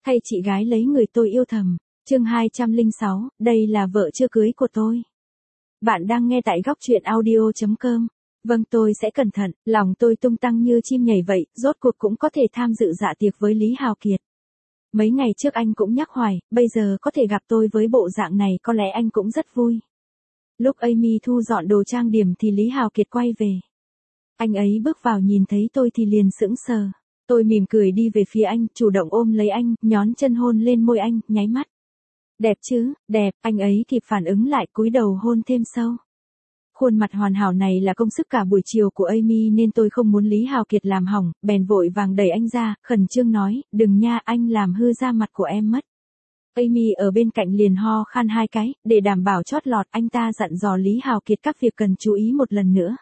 Thay chị gái lấy người tôi yêu thầm. Chương 206, đây là vợ chưa cưới của tôi. Bạn đang nghe tại góc truyện audio.com. Vâng, tôi sẽ cẩn thận, lòng tôi tung tăng như chim nhảy vậy, rốt cuộc cũng có thể tham dự dạ tiệc với Lý Hào Kiệt. Mấy ngày trước anh cũng nhắc hoài, bây giờ có thể gặp tôi với bộ dạng này có lẽ anh cũng rất vui. Lúc Amy thu dọn đồ trang điểm thì Lý Hào Kiệt quay về. Anh ấy bước vào nhìn thấy tôi thì liền sững sờ. Tôi mỉm cười đi về phía anh, chủ động ôm lấy anh, nhón chân hôn lên môi anh, nháy mắt. Đẹp chứ, đẹp, anh ấy kịp phản ứng lại cúi đầu hôn thêm sâu. Khuôn mặt hoàn hảo này là công sức cả buổi chiều của Amy nên tôi không muốn Lý Hào Kiệt làm hỏng, bèn vội vàng đẩy anh ra, khẩn trương nói, đừng nha, anh làm hư da mặt của em mất. Amy ở bên cạnh liền ho khan hai cái, để đảm bảo chót lọt anh ta dặn dò Lý Hào Kiệt các việc cần chú ý một lần nữa.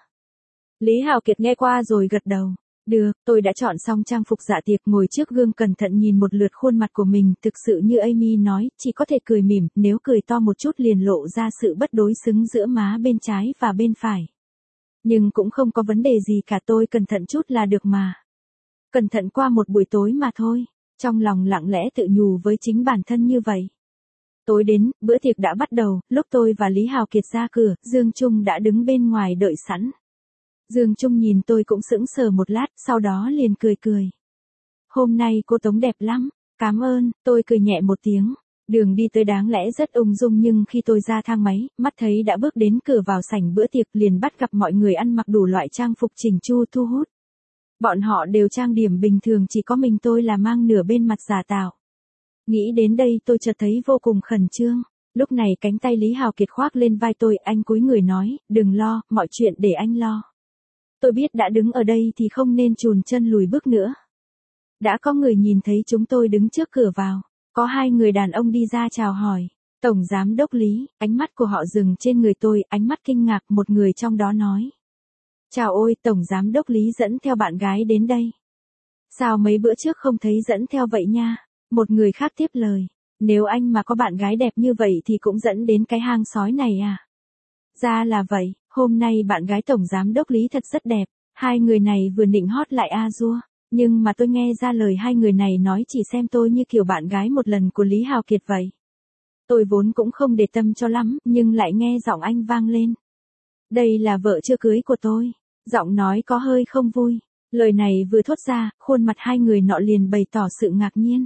Lý Hào Kiệt nghe qua rồi gật đầu. Được, tôi đã chọn xong trang phục dạ tiệc, ngồi trước gương cẩn thận nhìn một lượt khuôn mặt của mình, thực sự như Amy nói, chỉ có thể cười mỉm, nếu cười to một chút liền lộ ra sự bất đối xứng giữa má bên trái và bên phải. Nhưng cũng không có vấn đề gì cả, tôi cẩn thận chút là được mà. Cẩn thận qua một buổi tối mà thôi, trong lòng lặng lẽ tự nhủ với chính bản thân như vậy. Tối đến, bữa tiệc đã bắt đầu, lúc tôi và Lý Hào Kiệt ra cửa, Dương Trung đã đứng bên ngoài đợi sẵn. Dương Trung nhìn tôi cũng sững sờ một lát, sau đó liền cười cười. Hôm nay cô Tống đẹp lắm, cảm ơn, tôi cười nhẹ một tiếng. Đường đi tới đáng lẽ rất ung dung nhưng khi tôi ra thang máy, mắt thấy đã bước đến cửa vào sảnh bữa tiệc liền bắt gặp mọi người ăn mặc đủ loại trang phục chỉnh chu thu hút. Bọn họ đều trang điểm bình thường, chỉ có mình tôi là mang nửa bên mặt giả tạo. Nghĩ đến đây tôi chợt thấy vô cùng khẩn trương. Lúc này cánh tay Lý Hào Kiệt khoác lên vai tôi, anh cúi người nói, đừng lo, mọi chuyện để anh lo. Tôi biết đã đứng ở đây thì không nên chùn chân lùi bước nữa. Đã có người nhìn thấy chúng tôi đứng trước cửa vào. Có hai người đàn ông đi ra chào hỏi. Tổng Giám đốc Lý, ánh mắt của họ dừng trên người tôi, ánh mắt kinh ngạc, một người trong đó nói. Chào ôi, Tổng Giám đốc Lý dẫn theo bạn gái đến đây. Sao mấy bữa trước không thấy dẫn theo vậy nha? Một người khác tiếp lời. Nếu anh mà có bạn gái đẹp như vậy thì cũng dẫn đến cái hang sói này à? Ra là vậy, hôm nay bạn gái Tổng Giám đốc Lý thật rất đẹp. Hai người này vừa nịnh hót lại a dua. Nhưng mà tôi nghe ra lời hai người này nói chỉ xem tôi như kiểu bạn gái một lần của Lý Hào Kiệt vậy. Tôi vốn cũng không để tâm cho lắm, nhưng lại nghe giọng anh vang lên. Đây là vợ chưa cưới của tôi. Giọng nói có hơi không vui. Lời này vừa thốt ra, khuôn mặt hai người nọ liền bày tỏ sự ngạc nhiên.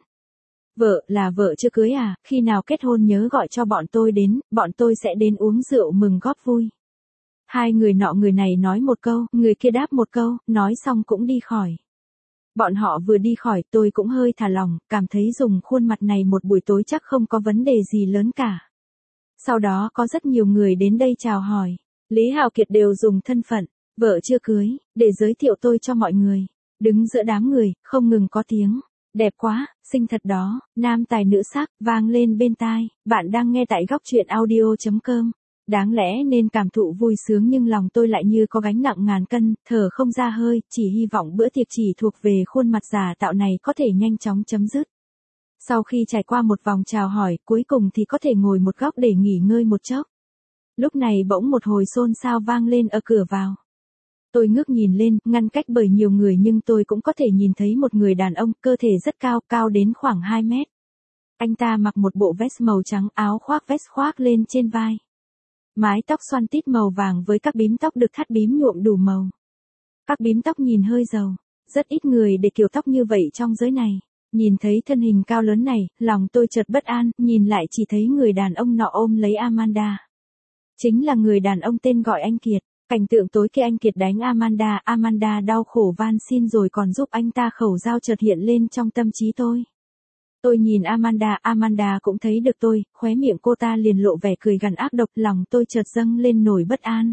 Vợ là vợ chưa cưới à, khi nào kết hôn nhớ gọi cho bọn tôi đến, bọn tôi sẽ đến uống rượu mừng góp vui. Hai người nọ, người này nói một câu, người kia đáp một câu, nói xong cũng đi khỏi. Bọn họ vừa đi khỏi tôi cũng hơi thả lòng, cảm thấy dùng khuôn mặt này một buổi tối chắc không có vấn đề gì lớn cả. Sau đó có rất nhiều người đến đây chào hỏi. Lý Hào Kiệt đều dùng thân phận vợ chưa cưới để giới thiệu tôi cho mọi người. Đứng giữa đám người, không ngừng có tiếng. Đẹp quá, xinh thật đó, nam tài nữ sắc, vang lên bên tai. Bạn đang nghe tại góc truyện audio.com. Đáng lẽ nên cảm thụ vui sướng nhưng lòng tôi lại như có gánh nặng ngàn cân, thở không ra hơi, chỉ hy vọng bữa tiệc chỉ thuộc về khuôn mặt giả tạo này có thể nhanh chóng chấm dứt. Sau khi trải qua một vòng chào hỏi, cuối cùng thì có thể ngồi một góc để nghỉ ngơi một chốc. Lúc này bỗng một hồi xôn xao vang lên ở cửa vào. Tôi ngước nhìn lên, ngăn cách bởi nhiều người nhưng tôi cũng có thể nhìn thấy một người đàn ông, cơ thể rất cao, cao đến khoảng 2 mét. Anh ta mặc một bộ vest màu trắng, áo khoác vest khoác lên trên vai. Mái tóc xoăn tít màu vàng với các bím tóc được thắt bím nhuộm đủ màu. Các bím tóc nhìn hơi giàu, rất ít người để kiểu tóc như vậy trong giới này. Nhìn thấy thân hình cao lớn này, lòng tôi chợt bất an, nhìn lại chỉ thấy người đàn ông nọ ôm lấy Amanda. Chính là người đàn ông tên gọi anh Kiệt. Cảnh tượng tối khi anh Kiệt đánh Amanda, Amanda đau khổ van xin rồi còn giúp anh ta khẩu dao chợt hiện lên trong tâm trí tôi. Tôi nhìn Amanda, Amanda cũng thấy được tôi, khóe miệng cô ta liền lộ vẻ cười gằn ác độc, lòng tôi chợt dâng lên nỗi bất an.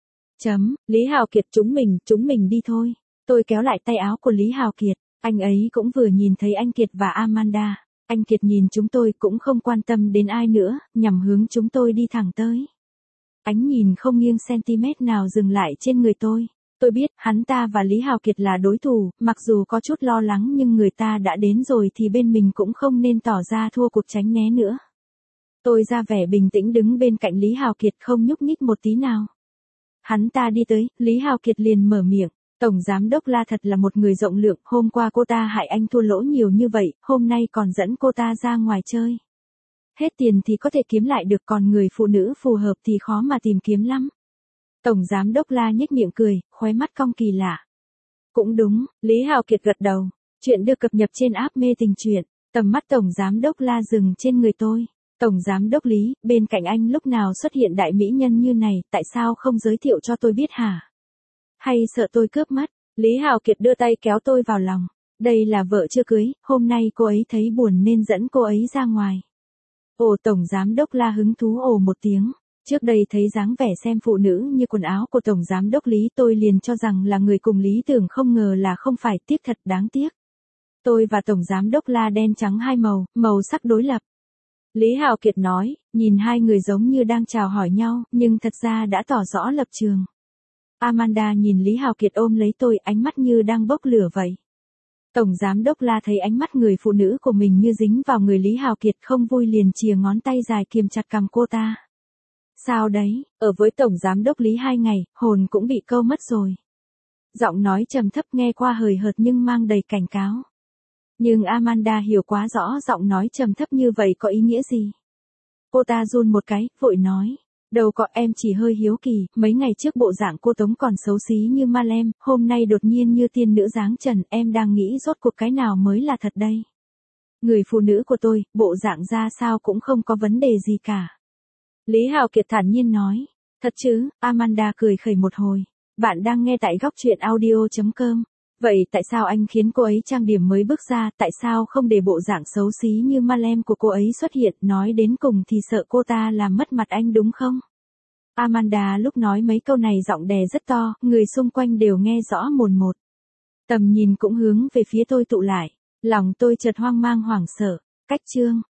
Lý Hào Kiệt, chúng mình đi thôi. Tôi kéo lại tay áo của Lý Hào Kiệt, anh ấy cũng vừa nhìn thấy anh Kiệt và Amanda. Anh Kiệt nhìn chúng tôi cũng không quan tâm đến ai nữa, nhằm hướng chúng tôi đi thẳng tới. Ánh nhìn không nghiêng cm nào dừng lại trên người tôi. Tôi biết, hắn ta và Lý Hào Kiệt là đối thủ, mặc dù có chút lo lắng nhưng người ta đã đến rồi thì bên mình cũng không nên tỏ ra thua cuộc tránh né nữa. Tôi ra vẻ bình tĩnh đứng bên cạnh Lý Hào Kiệt không nhúc nhích một tí nào. Hắn ta đi tới, Lý Hào Kiệt liền mở miệng. Tổng giám đốc La thật là một người rộng lượng, hôm qua cô ta hại anh thua lỗ nhiều như vậy, hôm nay còn dẫn cô ta ra ngoài chơi. Hết tiền thì có thể kiếm lại được, còn người phụ nữ phù hợp thì khó mà tìm kiếm lắm. Tổng giám đốc La nhếch miệng cười, khóe mắt cong kỳ lạ. Cũng đúng, Lý Hào Kiệt gật đầu. Chuyện được cập nhật trên app Mê Tình Truyện. Tầm mắt Tổng giám đốc La dừng trên người tôi. Tổng giám đốc Lý, bên cạnh anh lúc nào xuất hiện đại mỹ nhân như này, tại sao không giới thiệu cho tôi biết hả? Hay sợ tôi cướp mất? Lý Hào Kiệt đưa tay kéo tôi vào lòng. Đây là vợ chưa cưới, hôm nay cô ấy thấy buồn nên dẫn cô ấy ra ngoài. Ồ, Tổng giám đốc La hứng thú ồ một tiếng. Trước đây thấy dáng vẻ xem phụ nữ như quần áo của Tổng giám đốc Lý, tôi liền cho rằng là người cùng lý tưởng, không ngờ là không phải, tiếc thật đáng tiếc. Tôi và Tổng giám đốc La đen trắng hai màu, màu sắc đối lập. Lý Hào Kiệt nói, nhìn hai người giống như đang chào hỏi nhau, nhưng thật ra đã tỏ rõ lập trường. Amanda nhìn Lý Hào Kiệt ôm lấy tôi, ánh mắt như đang bốc lửa vậy. Tổng giám đốc La thấy ánh mắt người phụ nữ của mình như dính vào người Lý Hào Kiệt, không vui liền chìa ngón tay dài kiềm chặt cằm cô ta. Sao đấy, ở với Tổng giám đốc Lý 2 ngày, hồn cũng bị câu mất rồi. Giọng nói trầm thấp nghe qua hời hợt nhưng mang đầy cảnh cáo. Nhưng Amanda hiểu quá rõ giọng nói trầm thấp như vậy có ý nghĩa gì. Cô ta run một cái, vội nói. Đâu có, em chỉ hơi hiếu kỳ, mấy ngày trước bộ dạng cô Tống còn xấu xí như ma lem, hôm nay đột nhiên như tiên nữ dáng trần, em đang nghĩ rốt cuộc cái nào mới là thật đây. Người phụ nữ của tôi, bộ dạng ra sao cũng không có vấn đề gì cả. Lý Hào Kiệt thản nhiên nói. Thật chứ? Amanda cười khẩy một hồi. Bạn đang nghe tại góc truyện audio.com. Vậy tại sao anh khiến cô ấy trang điểm mới bước ra, tại sao không để bộ dạng xấu xí như ma lem của cô ấy xuất hiện, nói đến cùng thì sợ cô ta làm mất mặt anh đúng không? Amanda lúc nói mấy câu này giọng đè rất to, người xung quanh đều nghe rõ mồn một. Tầm nhìn cũng hướng về phía tôi tụ lại, lòng tôi chợt hoang mang hoảng sợ. Cách chương